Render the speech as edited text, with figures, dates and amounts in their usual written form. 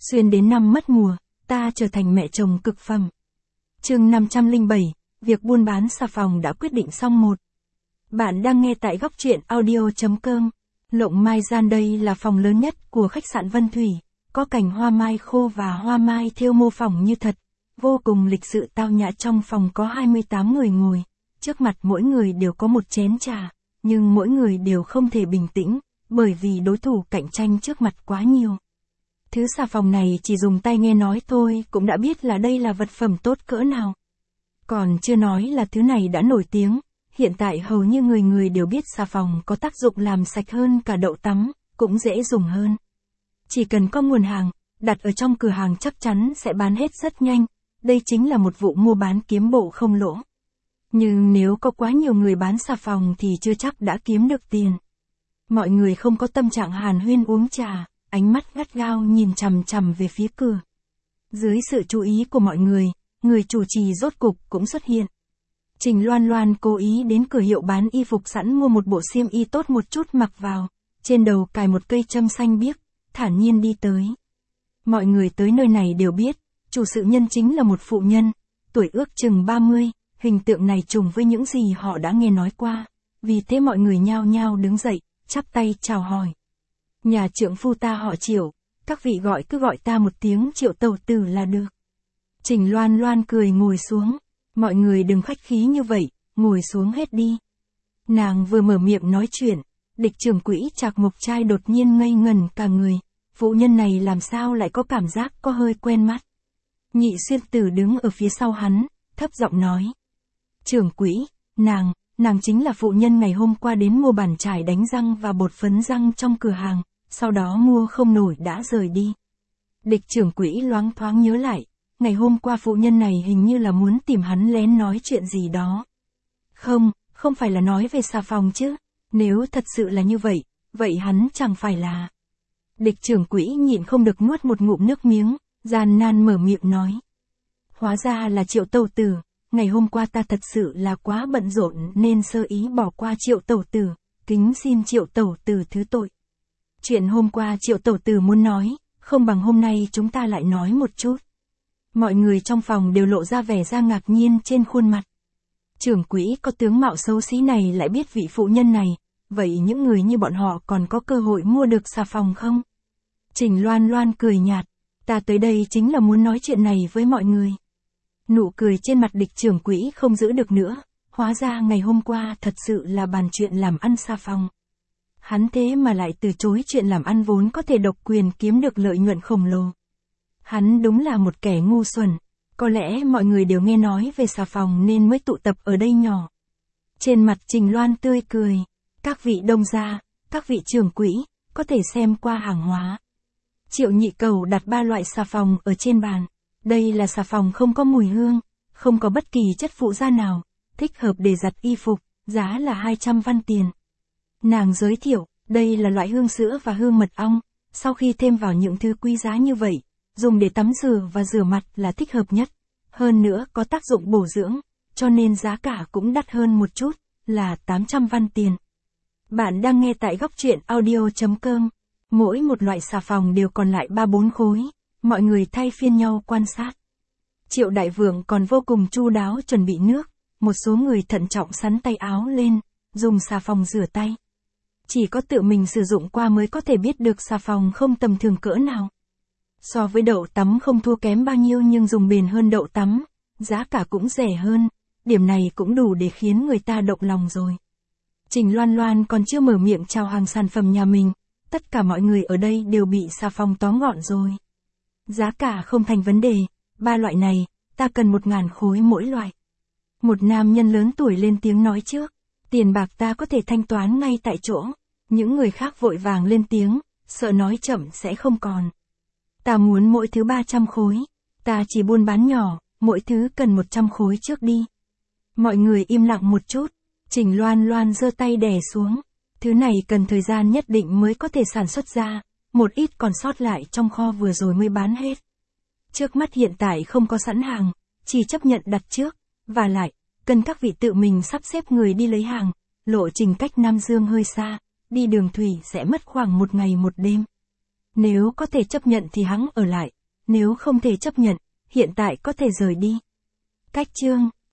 Xuyên đến năm mất mùa, ta trở thành mẹ chồng cực phẩm. Chương 507, việc buôn bán xà phòng đã quyết định xong một. Bạn đang nghe tại góc truyện audio.com. Lộng Mai Gian đây là phòng lớn nhất của khách sạn Vân Thủy, có cành hoa mai khô và hoa mai thêu mô phỏng như thật, vô cùng lịch sự tao nhã. Trong phòng có 28 người ngồi, trước mặt mỗi người đều có một chén trà, nhưng mỗi người đều không thể bình tĩnh, bởi vì đối thủ cạnh tranh trước mặt quá nhiều. Thứ xà phòng này chỉ dùng tay nghe nói thôi cũng đã biết là đây là vật phẩm tốt cỡ nào. Còn chưa nói là thứ này đã nổi tiếng, hiện tại hầu như người người đều biết xà phòng có tác dụng làm sạch hơn cả đậu tắm, cũng dễ dùng hơn. Chỉ cần có nguồn hàng, đặt ở trong cửa hàng chắc chắn sẽ bán hết rất nhanh, đây chính là một vụ mua bán kiếm bộ không lỗ. Nhưng nếu có quá nhiều người bán xà phòng thì chưa chắc đã kiếm được tiền. Mọi người không có tâm trạng hàn huyên uống trà, ánh mắt gắt gao nhìn chằm chằm về phía cửa. Dưới sự chú ý của mọi người, người chủ trì rốt cục cũng xuất hiện. Trình Loan Loan cố ý đến cửa hiệu bán y phục sẵn mua một bộ xiêm y tốt một chút mặc vào, trên đầu cài một cây châm xanh biếc, thản nhiên đi tới. Mọi người tới nơi này đều biết, chủ sự nhân chính là một phụ nhân, tuổi ước chừng 30, hình tượng này trùng với những gì họ đã nghe nói qua, vì thế mọi người nhao nhao đứng dậy, chắp tay chào hỏi. Nhà trượng phu ta họ Triệu, các vị cứ gọi ta một tiếng Triệu tẩu tử là được. Trình Loan Loan cười ngồi xuống, mọi người đừng khách khí như vậy, ngồi xuống hết đi. Nàng vừa mở miệng nói chuyện, Địch trưởng quỹ Trạc Mộc Trai đột nhiên ngây ngẩn cả người, phụ nhân này làm sao lại có cảm giác có hơi quen mắt. Nhị Xuyên Tử đứng ở phía sau hắn, thấp giọng nói. Trưởng quỹ, nàng chính là phụ nhân ngày hôm qua đến mua bàn chải đánh răng và bột phấn răng trong cửa hàng, sau đó mua không nổi đã rời đi. Địch trưởng quỹ loáng thoáng nhớ lại, ngày hôm qua phụ nhân này hình như là muốn tìm hắn lén nói chuyện gì đó. Không phải là nói về xà phòng chứ, nếu thật sự là như vậy, vậy hắn chẳng phải là... Địch trưởng quỹ nhịn không được nuốt một ngụm nước miếng, gian nan mở miệng nói. Hóa ra là Triệu tẩu tử, ngày hôm qua ta thật sự là quá bận rộn nên sơ ý bỏ qua Triệu tẩu tử, kính xin Triệu tẩu tử thứ tội. Chuyện hôm qua Triệu tẩu tử muốn nói, không bằng hôm nay chúng ta lại nói một chút. Mọi người trong phòng đều lộ ra vẻ ngạc nhiên trên khuôn mặt. Trưởng quỹ có tướng mạo xấu xí này lại biết vị phụ nhân này, vậy những người như bọn họ còn có cơ hội mua được xà phòng không? Trình Loan Loan cười nhạt, ta tới đây chính là muốn nói chuyện này với mọi người. Nụ cười trên mặt địch trưởng quỹ không giữ được nữa, hóa ra ngày hôm qua thật sự là bàn chuyện làm ăn xà phòng. Hắn thế mà lại từ chối chuyện làm ăn vốn có thể độc quyền kiếm được lợi nhuận khổng lồ. Hắn đúng là một kẻ ngu xuẩn, có lẽ mọi người đều nghe nói về xà phòng nên mới tụ tập ở đây nhỏ. Trên mặt Trình Loan tươi cười, các vị đông gia, các vị trưởng quỹ, có thể xem qua hàng hóa. Triệu nhị cầu đặt 3 loại xà phòng ở trên bàn. Đây là xà phòng không có mùi hương, không có bất kỳ chất phụ gia nào, thích hợp để giặt y phục, giá là 200 văn tiền. Nàng giới thiệu, đây là loại hương sữa và hương mật ong, sau khi thêm vào những thứ quý giá như vậy, dùng để tắm rửa và rửa mặt là thích hợp nhất. Hơn nữa có tác dụng bổ dưỡng, cho nên giá cả cũng đắt hơn một chút, là 800 văn tiền. Bạn đang nghe tại góc truyện audio.com. Mỗi một loại xà phòng đều còn lại 3-4 khối, mọi người thay phiên nhau quan sát. Triệu đại vượng còn vô cùng chu đáo chuẩn bị nước, một số người thận trọng sắn tay áo lên, dùng xà phòng rửa tay. Chỉ có tự mình sử dụng qua mới có thể biết được xà phòng không tầm thường cỡ nào. So với đậu tắm không thua kém bao nhiêu nhưng dùng bền hơn đậu tắm, giá cả cũng rẻ hơn, điểm này cũng đủ để khiến người ta động lòng rồi. Trình Loan Loan còn chưa mở miệng chào hàng sản phẩm nhà mình, tất cả mọi người ở đây đều bị xà phòng tóm gọn rồi. Giá cả không thành vấn đề, 3 loại này, ta cần 1.000 khối mỗi loại. Một nam nhân lớn tuổi lên tiếng nói trước, tiền bạc ta có thể thanh toán ngay tại chỗ. Những người khác vội vàng lên tiếng, sợ nói chậm sẽ không còn. Ta muốn mỗi thứ 300 khối, ta chỉ buôn bán nhỏ, mỗi thứ cần 100 khối trước đi. Mọi người im lặng một chút, Trình Loan Loan giơ tay đè xuống. Thứ này cần thời gian nhất định mới có thể sản xuất ra, một ít còn sót lại trong kho vừa rồi mới bán hết. Trước mắt hiện tại không có sẵn hàng, chỉ chấp nhận đặt trước, và lại, cần các vị tự mình sắp xếp người đi lấy hàng, lộ trình cách Nam Dương hơi xa, đi đường thủy sẽ mất khoảng 1 ngày 1 đêm. Nếu có thể chấp nhận thì hẵng ở lại, nếu không thể chấp nhận, hiện tại có thể rời đi. Cách chương